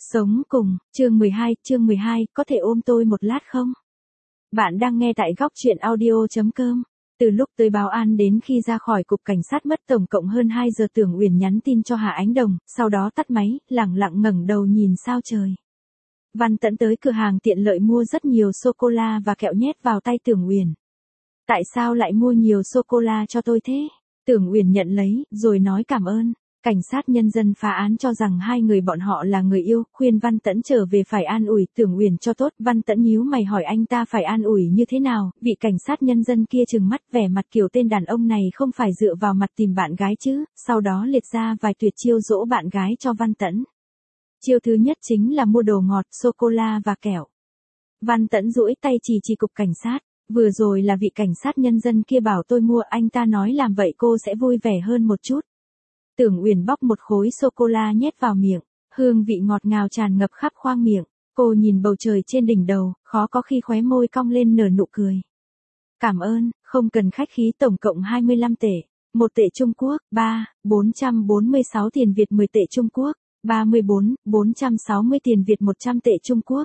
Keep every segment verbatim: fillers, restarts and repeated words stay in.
Sống cùng, chương mười hai, chương mười hai, có thể ôm tôi một lát không? Bạn đang nghe tại góc truyện audio.com. Từ lúc tới báo an đến khi ra khỏi cục cảnh sát mất tổng cộng hơn hai giờ, Tưởng Uyển nhắn tin cho Hạ Ánh Đồng, sau đó tắt máy, lẳng lặng ngẩng đầu nhìn sao trời. Văn Tẫn tới cửa hàng tiện lợi mua rất nhiều sô-cô-la và kẹo nhét vào tay Tưởng Uyển. Tại sao lại mua nhiều sô-cô-la cho tôi thế? Tưởng Uyển nhận lấy, rồi nói cảm ơn. Cảnh sát nhân dân phá án cho rằng hai người bọn họ là người yêu, khuyên Văn Tẫn trở về phải an ủi Tưởng Uyển cho tốt. Văn Tẫn nhíu mày hỏi anh ta phải an ủi như thế nào, vị cảnh sát nhân dân kia trừng mắt vẻ mặt kiểu tên đàn ông này không phải dựa vào mặt tìm bạn gái chứ, sau đó liệt ra vài tuyệt chiêu dỗ bạn gái cho Văn Tẫn. Chiêu thứ nhất chính là mua đồ ngọt, sô-cô-la và kẹo. Văn Tẫn duỗi tay chỉ chỉ cục cảnh sát, vừa rồi là vị cảnh sát nhân dân kia bảo tôi mua, anh ta nói làm vậy cô sẽ vui vẻ hơn một chút. Tưởng Uyển bóc một khối sô-cô-la nhét vào miệng, hương vị ngọt ngào tràn ngập khắp khoang miệng, cô nhìn bầu trời trên đỉnh đầu, khó có khi khóe môi cong lên nở nụ cười. Cảm ơn, không cần khách khí, tổng cộng hai mươi lăm tệ, một tệ Trung Quốc, ba, bốn trăm bốn mươi sáu tiền Việt, mười tệ Trung Quốc, ba mươi bốn, bốn trăm sáu mươi tiền Việt, một trăm tệ Trung Quốc,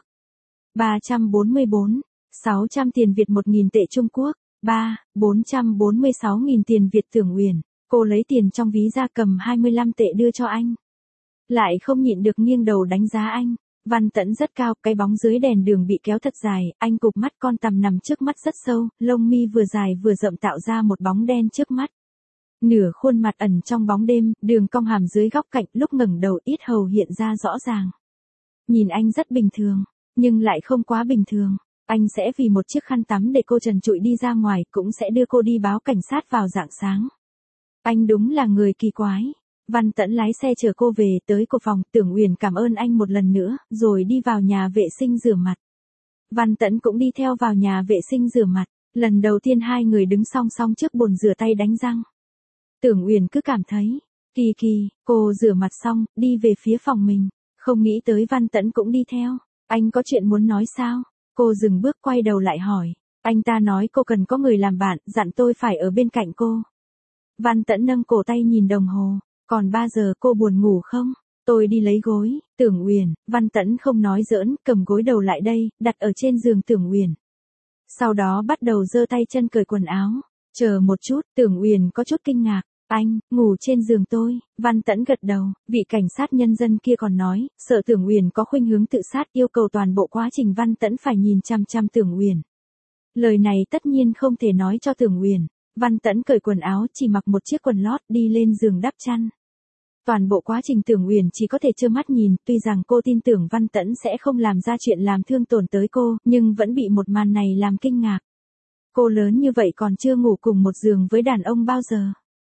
ba trăm bốn mươi bốn, sáu trăm tiền Việt, một nghìn tệ Trung Quốc, ba, bốn trăm bốn mươi sáu nghìn tiền Việt. Tưởng Uyển, cô lấy tiền trong ví ra cầm hai mươi lăm tệ đưa cho anh. Lại không nhịn được nghiêng đầu đánh giá anh. Văn Tẫn rất cao, cái bóng dưới đèn đường bị kéo thật dài, anh cụp mắt, con tằm nằm trước mắt rất sâu, lông mi vừa dài vừa rậm tạo ra một bóng đen trước mắt. Nửa khuôn mặt ẩn trong bóng đêm, đường cong hàm dưới góc cạnh, lúc ngẩng đầu yết hầu hiện ra rõ ràng. Nhìn anh rất bình thường, nhưng lại không quá bình thường. Anh sẽ vì một chiếc khăn tắm để cô trần trụi đi ra ngoài, cũng sẽ đưa cô đi báo cảnh sát vào rạng sáng. Anh đúng là người kỳ quái. Văn Tẫn lái xe chở cô về tới cổ phòng, Tưởng Uyển cảm ơn anh một lần nữa, rồi đi vào nhà vệ sinh rửa mặt. Văn Tẫn cũng đi theo vào nhà vệ sinh rửa mặt. Lần đầu tiên hai người đứng song song trước bồn rửa tay đánh răng. Tưởng Uyển cứ cảm thấy kỳ kỳ, cô rửa mặt xong, đi về phía phòng mình, không nghĩ tới Văn Tẫn cũng đi theo. Anh có chuyện muốn nói sao? Cô dừng bước quay đầu lại hỏi. Anh ta nói cô cần có người làm bạn, dặn tôi phải ở bên cạnh cô. Văn Tẫn nâng cổ tay nhìn đồng hồ, còn ba giờ, cô buồn ngủ không? Tôi đi lấy gối. Tưởng Uyển, Văn Tẫn không nói giỡn, cầm gối đầu lại đây, đặt ở trên giường Tưởng Uyển. Sau đó bắt đầu giơ tay chân cởi quần áo. Chờ một chút, Tưởng Uyển có chút kinh ngạc. Anh, ngủ trên giường tôi. Văn Tẫn gật đầu, vị cảnh sát nhân dân kia còn nói, sợ Tưởng Uyển có khuynh hướng tự sát, yêu cầu toàn bộ quá trình Văn Tẫn phải nhìn chăm chăm Tưởng Uyển. Lời này tất nhiên không thể nói cho Tưởng Uyển. Văn Tẫn cởi quần áo, chỉ mặc một chiếc quần lót, đi lên giường đắp chăn. Toàn bộ quá trình Tưởng Uyển chỉ có thể trơ mắt nhìn, tuy rằng cô tin tưởng Văn Tẫn sẽ không làm ra chuyện làm thương tổn tới cô, nhưng vẫn bị một màn này làm kinh ngạc. Cô lớn như vậy còn chưa ngủ cùng một giường với đàn ông bao giờ.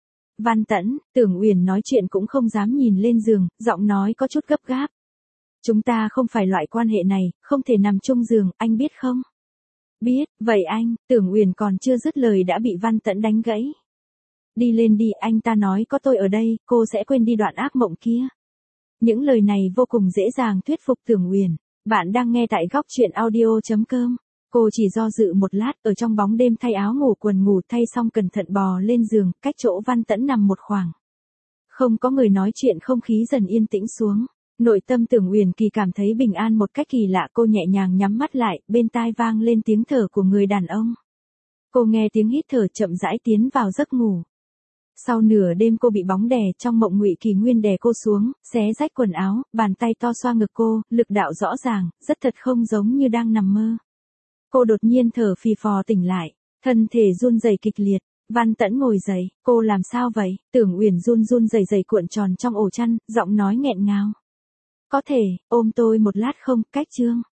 Văn Tẫn, Tưởng Uyển nói chuyện cũng không dám nhìn lên giường, giọng nói có chút gấp gáp. Chúng ta không phải loại quan hệ này, không thể nằm chung giường, anh biết không? Biết, vậy anh. Tưởng Uyển còn chưa dứt lời đã bị Văn Tẫn đánh gãy. Đi lên đi, anh ta nói có tôi ở đây, cô sẽ quên đi đoạn ác mộng kia. Những lời này vô cùng dễ dàng thuyết phục Tưởng Uyển. Bạn đang nghe tại góc truyện audio.com. Cô chỉ do dự một lát, ở trong bóng đêm thay áo ngủ, quần ngủ thay xong cẩn thận bò lên giường, cách chỗ Văn Tẫn nằm một khoảng. Không có người nói chuyện, không khí dần yên tĩnh xuống. Nội tâm Tưởng Uyển kỳ cảm thấy bình an một cách kỳ lạ, cô nhẹ nhàng nhắm mắt lại, bên tai vang lên tiếng thở của người đàn ông. Cô nghe tiếng hít thở chậm rãi tiến vào giấc ngủ. Sau nửa đêm cô bị bóng đè, trong mộng Ngụy Kỳ Nguyên đè cô xuống, xé rách quần áo, bàn tay to xoa ngực cô, lực đạo rõ ràng, rất thật không giống như đang nằm mơ. Cô đột nhiên thở phì phò tỉnh lại, thân thể run rẩy kịch liệt. Văn Tẫn ngồi dậy, cô làm sao vậy? Tưởng Uyển run run rẩy rẩy cuộn tròn trong ổ chăn, giọng nói nghẹn ngào. Có thể, ôm tôi một lát không, cách chương.